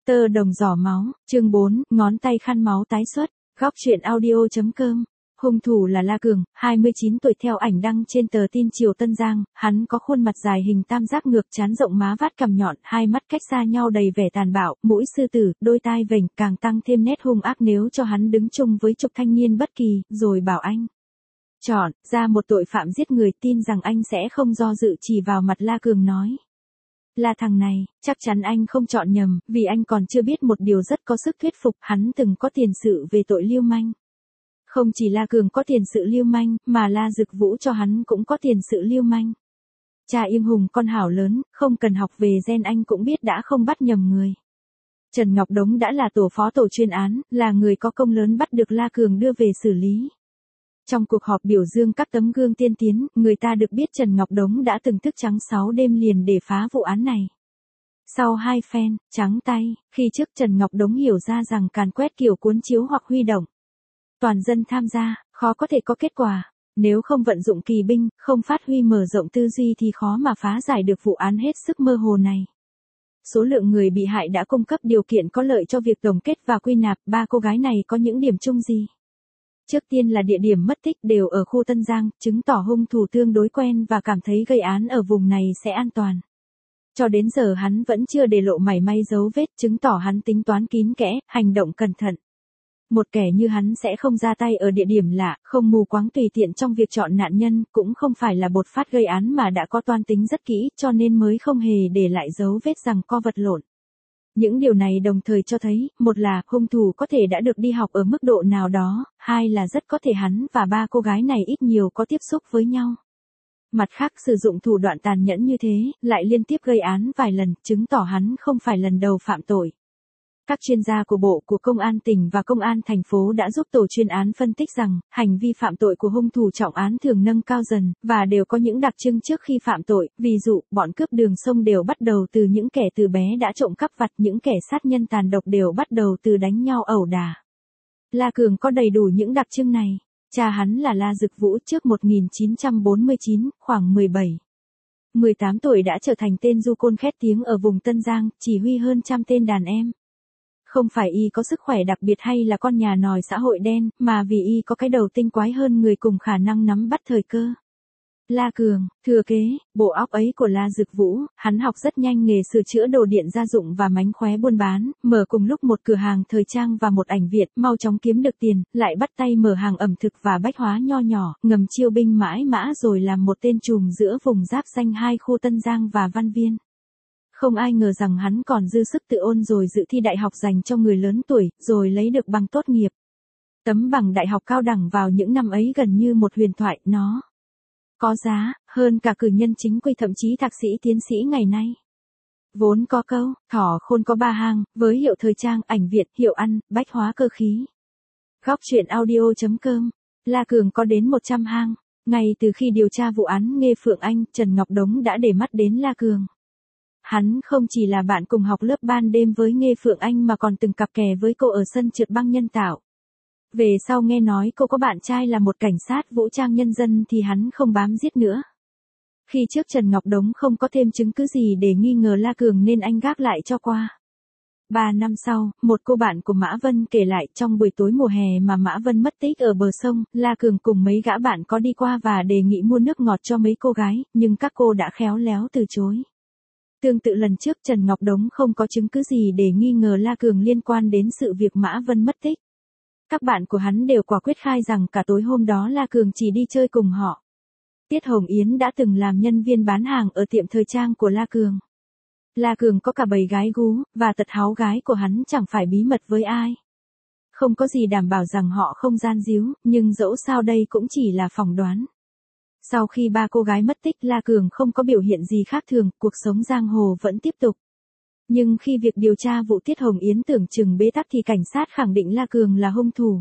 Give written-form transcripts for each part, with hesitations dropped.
Tơ đồng giỏ máu, chương 4, ngón tay khăn máu tái xuất, góc truyện audio.com. Hung thủ là La Cường, 29 tuổi theo ảnh đăng trên tờ tin Triều Tân Giang, hắn có khuôn mặt dài hình tam giác ngược, trán rộng, má vát cằm nhọn, hai mắt cách xa nhau đầy vẻ tàn bạo, mũi sư tử, đôi tai vểnh, càng tăng thêm nét hung ác. Nếu cho hắn đứng chung với chục thanh niên bất kỳ, rồi bảo anh chọn ra một tội phạm giết người, tin rằng anh sẽ không do dự chỉ vào mặt La Cường nói: là thằng này, chắc chắn anh không chọn nhầm, vì anh còn chưa biết một điều rất có sức thuyết phục, hắn từng có tiền sự về tội lưu manh. Không chỉ La Cường có tiền sự lưu manh, mà La Dực Vũ cho hắn cũng có tiền sự lưu manh. Cha Im Hùng con hảo lớn, không cần học về gen anh cũng biết đã không bắt nhầm người. Trần Ngọc Đống đã là tổ phó tổ chuyên án, là người có công lớn bắt được La Cường đưa về xử lý. Trong cuộc họp biểu dương các tấm gương tiên tiến, người ta được biết Trần Ngọc Đống đã từng thức trắng 6 đêm liền để phá vụ án này. Sau 2 phen trắng tay, khi trước Trần Ngọc Đống hiểu ra rằng càn quét kiểu cuốn chiếu hoặc huy động toàn dân tham gia, khó có thể có kết quả. Nếu không vận dụng kỳ binh, không phát huy mở rộng tư duy thì khó mà phá giải được vụ án hết sức mơ hồ này. Số lượng người bị hại đã cung cấp điều kiện có lợi cho việc tổng kết và quy nạp. Ba cô gái này có những điểm chung gì? Trước tiên là địa điểm mất tích đều ở khu Tân Giang, chứng tỏ hung thủ tương đối quen và cảm thấy gây án ở vùng này sẽ an toàn. Cho đến giờ hắn vẫn chưa để lộ mảy may dấu vết, chứng tỏ hắn tính toán kín kẽ, hành động cẩn thận. Một kẻ như hắn sẽ không ra tay ở địa điểm lạ, không mù quáng tùy tiện trong việc chọn nạn nhân, cũng không phải là bột phát gây án mà đã có toan tính rất kỹ, cho nên mới không hề để lại dấu vết rằng co vật lộn. Những điều này đồng thời cho thấy, một là hung thủ có thể đã được đi học ở mức độ nào đó, hai là rất có thể hắn và ba cô gái này ít nhiều có tiếp xúc với nhau. Mặt khác, sử dụng thủ đoạn tàn nhẫn như thế, lại liên tiếp gây án vài lần, chứng tỏ hắn không phải lần đầu phạm tội. Các chuyên gia của Bộ, của Công an tỉnh và Công an thành phố đã giúp tổ chuyên án phân tích rằng, hành vi phạm tội của hung thủ trọng án thường nâng cao dần, và đều có những đặc trưng trước khi phạm tội, ví dụ, bọn cướp đường sông đều bắt đầu từ những kẻ từ bé đã trộm cắp vặt, những kẻ sát nhân tàn độc đều bắt đầu từ đánh nhau ẩu đả. La Cường có đầy đủ những đặc trưng này. Cha hắn là La Dực Vũ trước 1949, khoảng 18 tuổi đã trở thành tên du côn khét tiếng ở vùng Tân Giang, chỉ huy hơn trăm tên đàn em. Không phải y có sức khỏe đặc biệt hay là con nhà nòi xã hội đen, mà vì y có cái đầu tinh quái hơn người cùng khả năng nắm bắt thời cơ. La Cường, thừa kế, bộ óc ấy của La Dực Vũ, hắn học rất nhanh nghề sửa chữa đồ điện gia dụng và mánh khóe buôn bán, mở cùng lúc một cửa hàng thời trang và một ảnh viện, mau chóng kiếm được tiền, lại bắt tay mở hàng ẩm thực và bách hóa nho nhỏ, ngầm chiêu binh mãi mã rồi làm một tên trùm giữa vùng giáp danh hai khu Tân Giang và Văn Viên. Không ai ngờ rằng hắn còn dư sức tự ôn rồi dự thi đại học dành cho người lớn tuổi, rồi lấy được bằng tốt nghiệp. Tấm bằng đại học cao đẳng vào những năm ấy gần như một huyền thoại, nó có giá hơn cả cử nhân chính quy, thậm chí thạc sĩ tiến sĩ ngày nay. Vốn có câu, thỏ khôn có ba hang, với hiệu thời trang, ảnh viện, hiệu ăn, bách hóa cơ khí. Góc truyện audio.com. La Cường có đến 100 hang. Ngay từ khi điều tra vụ án Nghê Phượng Anh, Trần Ngọc Đống đã để mắt đến La Cường. Hắn không chỉ là bạn cùng học lớp ban đêm với Nghê Phượng Anh mà còn từng cặp kè với cô ở sân trượt băng nhân tạo. Về sau nghe nói cô có bạn trai là một cảnh sát vũ trang nhân dân thì hắn không bám giết nữa. Khi trước Trần Ngọc Đống không có thêm chứng cứ gì để nghi ngờ La Cường nên anh gác lại cho qua. 3 năm sau, một cô bạn của Mã Vân kể lại trong buổi tối mùa hè mà Mã Vân mất tích ở bờ sông, La Cường cùng mấy gã bạn có đi qua và đề nghị mua nước ngọt cho mấy cô gái, nhưng các cô đã khéo léo từ chối. Tương tự lần trước Trần Ngọc Đống không có chứng cứ gì để nghi ngờ La Cường liên quan đến sự việc Mã Vân mất tích. Các bạn của hắn đều quả quyết khai rằng cả tối hôm đó La Cường chỉ đi chơi cùng họ. Tiết Hồng Yến đã từng làm nhân viên bán hàng ở tiệm thời trang của La Cường. La Cường có cả bầy gái gú, và tật háu gái của hắn chẳng phải bí mật với ai. Không có gì đảm bảo rằng họ không gian díu, nhưng dẫu sao đây cũng chỉ là phỏng đoán. Sau khi ba cô gái mất tích, La Cường không có biểu hiện gì khác thường, cuộc sống giang hồ vẫn tiếp tục. Nhưng khi việc điều tra vụ Tiết Hồng Yến tưởng chừng bế tắc thì cảnh sát khẳng định La Cường là hung thủ.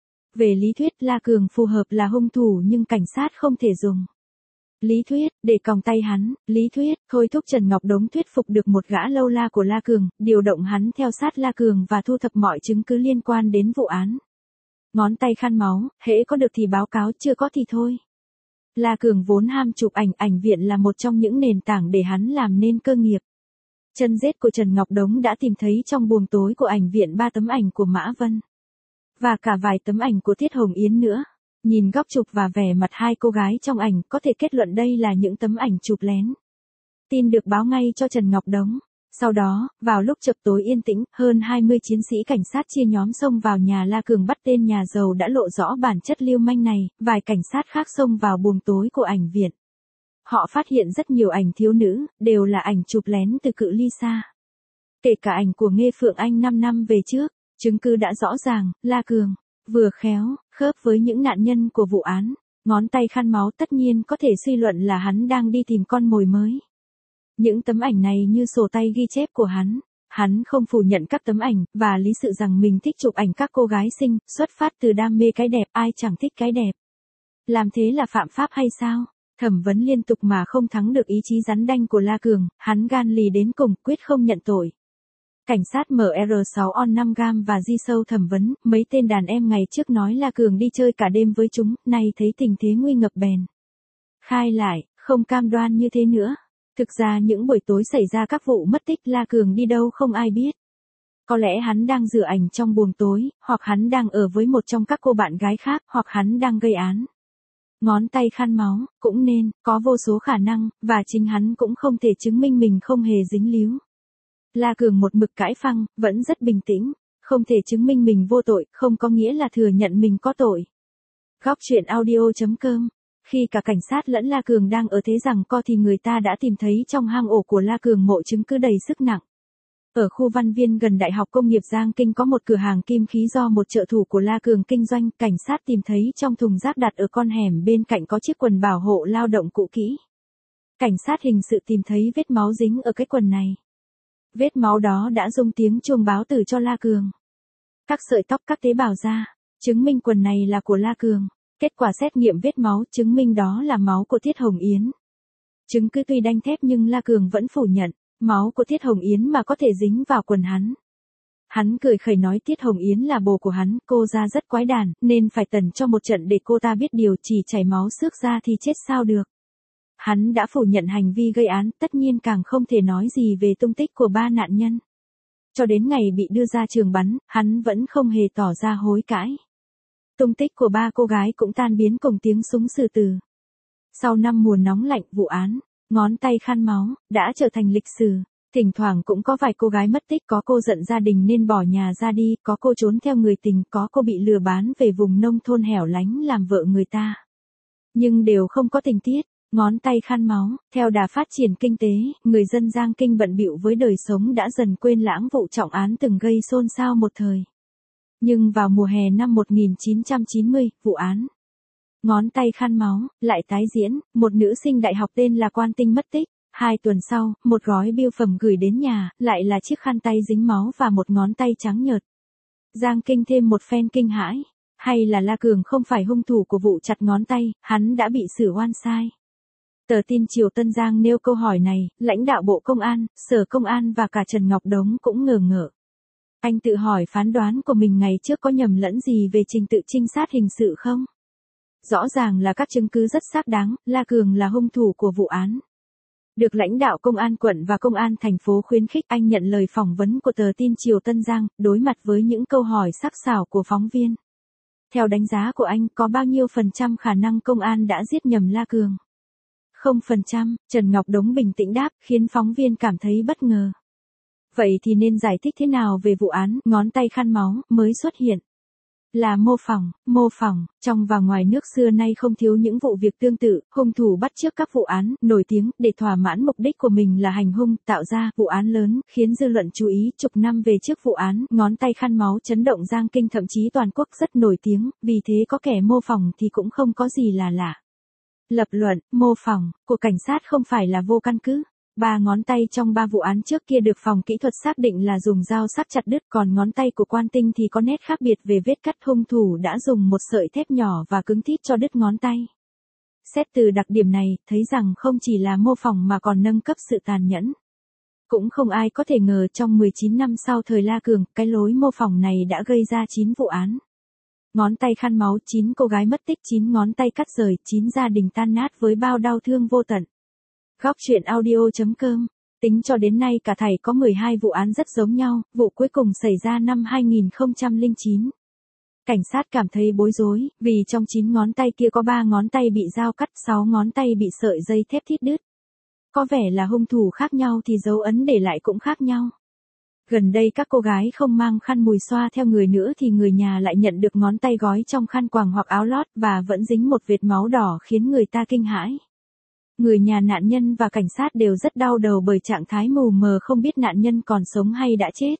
Về lý thuyết La Cường phù hợp là hung thủ nhưng cảnh sát không thể dùng lý thuyết để còng tay hắn. Lý thuyết thôi thúc Trần Ngọc Đống thuyết phục được một gã lâu la của La Cường, điều động hắn theo sát La Cường và thu thập mọi chứng cứ liên quan đến vụ án. Ngón tay khăn máu, hễ có được thì báo cáo, chưa có thì thôi. La Cường vốn ham chụp ảnh, ảnh viện là một trong những nền tảng để hắn làm nên cơ nghiệp. Chân rết của Trần Ngọc Đống đã tìm thấy trong buồng tối của ảnh viện 3 tấm ảnh của Mã Vân. Và cả vài tấm ảnh của Tiết Hồng Yến nữa. Nhìn góc chụp và vẻ mặt hai cô gái trong ảnh có thể kết luận đây là những tấm ảnh chụp lén. Tin được báo ngay cho Trần Ngọc Đống. Sau đó, vào lúc chập tối yên tĩnh, hơn 20 chiến sĩ cảnh sát chia nhóm xông vào nhà La Cường bắt tên nhà giàu đã lộ rõ bản chất lưu manh này, vài cảnh sát khác xông vào buồng tối của ảnh viện. Họ phát hiện rất nhiều ảnh thiếu nữ, đều là ảnh chụp lén từ cự ly xa. Kể cả ảnh của Nghê Phượng Anh 5 năm về trước, chứng cứ đã rõ ràng, La Cường, vừa khéo, khớp với những nạn nhân của vụ án, ngón tay khăn máu tất nhiên có thể suy luận là hắn đang đi tìm con mồi mới. Những tấm ảnh này như sổ tay ghi chép của hắn không phủ nhận các tấm ảnh, và lý sự rằng mình thích chụp ảnh các cô gái xinh, xuất phát từ đam mê cái đẹp, ai chẳng thích cái đẹp. Làm thế là phạm pháp hay sao? Thẩm vấn liên tục mà không thắng được ý chí rắn đanh của La Cường, hắn gan lì đến cùng, quyết không nhận tội. Cảnh sát MR6 on 5 gam và di sâu thẩm vấn, mấy tên đàn em ngày trước nói La Cường đi chơi cả đêm với chúng, nay thấy tình thế nguy ngập bèn. Khai lại, không cam đoan như thế nữa. Thực ra những buổi tối xảy ra các vụ mất tích La Cường đi đâu không ai biết. Có lẽ hắn đang rửa ảnh trong buồng tối, hoặc hắn đang ở với một trong các cô bạn gái khác, hoặc hắn đang gây án. Ngón tay khăn máu, cũng nên, có vô số khả năng, và chính hắn cũng không thể chứng minh mình không hề dính líu. La Cường một mực cãi phăng, vẫn rất bình tĩnh, không thể chứng minh mình vô tội, không có nghĩa là thừa nhận mình có tội. Góc truyện audio.com. Khi cả cảnh sát lẫn La Cường đang ở thế giằng co thì người ta đã tìm thấy trong hang ổ của La Cường mộ chứng cứ đầy sức nặng. Ở khu Văn Viên gần Đại học Công nghiệp Giang Kinh có một cửa hàng kim khí do một trợ thủ của La Cường kinh doanh, cảnh sát tìm thấy trong thùng rác đặt ở con hẻm bên cạnh có chiếc quần bảo hộ lao động cũ kỹ. Cảnh sát hình sự tìm thấy vết máu dính ở cái quần này. Vết máu đó đã rung tiếng chuông báo tử cho La Cường. Các sợi tóc, các tế bào da, chứng minh quần này là của La Cường. Kết quả xét nghiệm vết máu chứng minh đó là máu của Tiết Hồng Yến. Chứng cứ tuy đanh thép nhưng La Cường vẫn phủ nhận, máu của Tiết Hồng Yến mà có thể dính vào quần hắn. Hắn cười khẩy nói Tiết Hồng Yến là bồ của hắn, cô ra rất quái đản, nên phải tần cho một trận để cô ta biết điều, chỉ chảy máu xước ra thì chết sao được. Hắn đã phủ nhận hành vi gây án, tất nhiên càng không thể nói gì về tung tích của 3 nạn nhân. Cho đến ngày bị đưa ra trường bắn, hắn vẫn không hề tỏ ra hối cải. Tung tích của 3 cô gái cũng tan biến cùng tiếng súng xử tử. Sau 5 mùa nóng lạnh, vụ án, ngón tay khăn máu, đã trở thành lịch sử. Thỉnh thoảng cũng có vài cô gái mất tích, có cô giận gia đình nên bỏ nhà ra đi, có cô trốn theo người tình, có cô bị lừa bán về vùng nông thôn hẻo lánh làm vợ người ta. Nhưng đều không có tình tiết. Ngón tay khăn máu, theo đà phát triển kinh tế, người dân Giang Kinh bận bịu với đời sống đã dần quên lãng vụ trọng án từng gây xôn xao một thời. Nhưng vào mùa hè năm 1990, vụ án ngón tay khăn máu lại tái diễn, một nữ sinh đại học tên là Quan Tinh mất tích. 2 tuần sau, một gói bưu phẩm gửi đến nhà, lại là chiếc khăn tay dính máu và một ngón tay trắng nhợt. Giang Kinh thêm một phen kinh hãi, hay là La Cường không phải hung thủ của vụ chặt ngón tay, hắn đã bị xử oan sai. Tờ tin Triều Tân Giang nêu câu hỏi này, lãnh đạo Bộ Công an, Sở Công an và cả Trần Ngọc Đống cũng ngờ ngợ. Anh tự hỏi phán đoán của mình ngày trước có nhầm lẫn gì về trình tự trinh sát hình sự không? Rõ ràng là các chứng cứ rất xác đáng, La Cường là hung thủ của vụ án. Được lãnh đạo Công an quận và Công an thành phố khuyến khích, anh nhận lời phỏng vấn của tờ tin Triều Tân Giang, đối mặt với những câu hỏi sắc sảo của phóng viên. Theo đánh giá của anh, có bao nhiêu % khả năng công an đã giết nhầm La Cường? 0%, Trần Ngọc Đống bình tĩnh đáp, khiến phóng viên cảm thấy bất ngờ. Vậy thì nên giải thích thế nào về vụ án ngón tay khăn máu mới xuất hiện? Là mô phỏng, trong và ngoài nước xưa nay không thiếu những vụ việc tương tự, hung thủ bắt chước các vụ án nổi tiếng để thỏa mãn mục đích của mình là hành hung, tạo ra vụ án lớn, khiến dư luận chú ý. Chục năm về trước vụ án ngón tay khăn máu chấn động Giang Kinh thậm chí toàn quốc rất nổi tiếng, vì thế có kẻ mô phỏng thì cũng không có gì là lạ. Lập luận, mô phỏng của cảnh sát không phải là vô căn cứ. 3 ngón tay trong 3 vụ án trước kia được phòng kỹ thuật xác định là dùng dao sắc chặt đứt, còn ngón tay của Quan Tinh thì có nét khác biệt về vết cắt, hung thủ đã dùng một sợi thép nhỏ và cứng thít cho đứt ngón tay. Xét từ đặc điểm này, thấy rằng không chỉ là mô phỏng mà còn nâng cấp sự tàn nhẫn. Cũng không ai có thể ngờ trong 19 năm sau thời La Cường, cái lối mô phỏng này đã gây ra 9 vụ án. Ngón tay khăn máu, 9 cô gái mất tích, 9 ngón tay cắt rời, 9 gia đình tan nát với bao đau thương vô tận. Góc truyện audio.com Tính cho đến nay cả thảy có 12 vụ án rất giống nhau, vụ cuối cùng xảy ra năm 2009. Cảnh sát cảm thấy bối rối, vì trong 9 ngón tay kia có 3 ngón tay bị dao cắt, 6 ngón tay bị sợi dây thép thít đứt. Có vẻ là hung thủ khác nhau thì dấu ấn để lại cũng khác nhau. Gần đây các cô gái không mang khăn mùi xoa theo người nữa thì người nhà lại nhận được ngón tay gói trong khăn quàng hoặc áo lót và vẫn dính một vệt máu đỏ khiến người ta kinh hãi. Người nhà nạn nhân và cảnh sát đều rất đau đầu bởi trạng thái mù mờ không biết nạn nhân còn sống hay đã chết.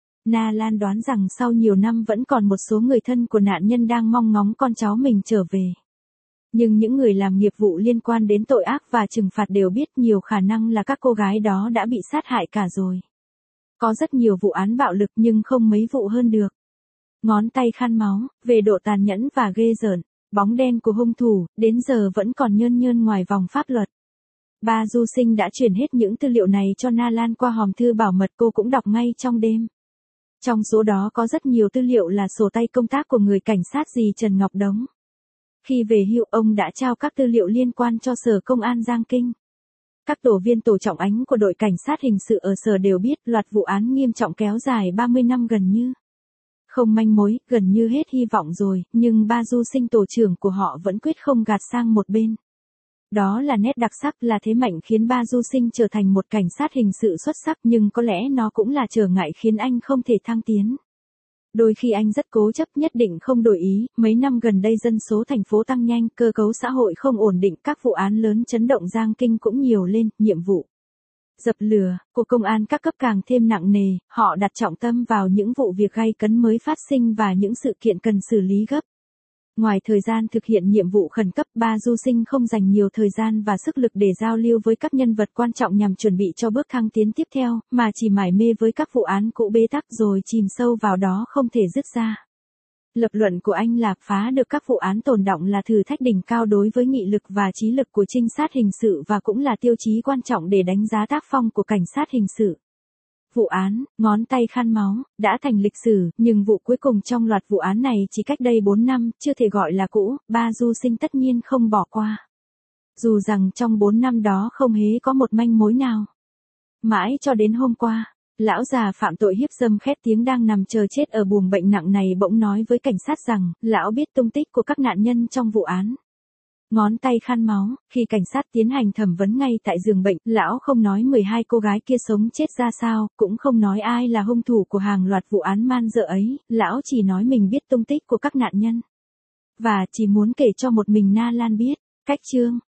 Na Lan đoán rằng sau nhiều năm vẫn còn một số người thân của nạn nhân đang mong ngóng con cháu mình trở về. Nhưng những người làm nghiệp vụ liên quan đến tội ác và trừng phạt đều biết nhiều khả năng là các cô gái đó đã bị sát hại cả rồi. Có rất nhiều vụ án bạo lực nhưng không mấy vụ hơn được. Ngón tay khăn máu, về độ tàn nhẫn và ghê rợn, bóng đen của hung thủ, đến giờ vẫn còn nhơn nhơn ngoài vòng pháp luật. Ba Du Sinh đã chuyển hết những tư liệu này cho Na Lan qua hòm thư bảo mật, cô cũng đọc ngay trong đêm. Trong số đó có rất nhiều tư liệu là sổ tay công tác của người cảnh sát dì Trần Ngọc Đống. Khi về hưu, ông đã trao các tư liệu liên quan cho Sở Công an Giang Kinh. Các tổ viên tổ trọng ánh của đội cảnh sát hình sự ở sở đều biết loạt vụ án nghiêm trọng kéo dài 30 năm gần như không manh mối, gần như hết hy vọng rồi, nhưng ba Du Sinh tổ trưởng của họ vẫn quyết không gạt sang một bên. Đó là nét đặc sắc, là thế mạnh khiến ba Du Sinh trở thành một cảnh sát hình sự xuất sắc, nhưng có lẽ nó cũng là trở ngại khiến anh không thể thăng tiến. Đôi khi anh rất cố chấp nhất định không đổi ý, mấy năm gần đây dân số thành phố tăng nhanh, cơ cấu xã hội không ổn định, các vụ án lớn chấn động Giang Kinh cũng nhiều lên, nhiệm vụ dập lửa của công an các cấp càng thêm nặng nề, họ đặt trọng tâm vào những vụ việc gay cấn mới phát sinh và những sự kiện cần xử lý gấp. Ngoài thời gian thực hiện nhiệm vụ khẩn cấp, ba Du Sinh không dành nhiều thời gian và sức lực để giao lưu với các nhân vật quan trọng nhằm chuẩn bị cho bước thăng tiến tiếp theo, mà chỉ mải mê với các vụ án cũ bế tắc rồi chìm sâu vào đó không thể dứt ra. Lập luận của anh là phá được các vụ án tồn đọng là thử thách đỉnh cao đối với nghị lực và trí lực của trinh sát hình sự và cũng là tiêu chí quan trọng để đánh giá tác phong của cảnh sát hình sự. Vụ án, ngón tay khăn máu, đã thành lịch sử, nhưng vụ cuối cùng trong loạt vụ án này chỉ cách đây 4 năm, chưa thể gọi là cũ, ba Du Sinh tất nhiên không bỏ qua. Dù rằng trong 4 năm đó không hề có một manh mối nào. Mãi cho đến hôm qua, lão già phạm tội hiếp dâm khét tiếng đang nằm chờ chết ở buồng bệnh nặng này bỗng nói với cảnh sát rằng, lão biết tung tích của các nạn nhân trong vụ án. Ngón tay khăn máu, khi cảnh sát tiến hành thẩm vấn ngay tại giường bệnh, lão không nói 12 cô gái kia sống chết ra sao, cũng không nói ai là hung thủ của hàng loạt vụ án man dợ ấy, lão chỉ nói mình biết tung tích của các nạn nhân. Và chỉ muốn kể cho một mình Na Lan biết. Cách chương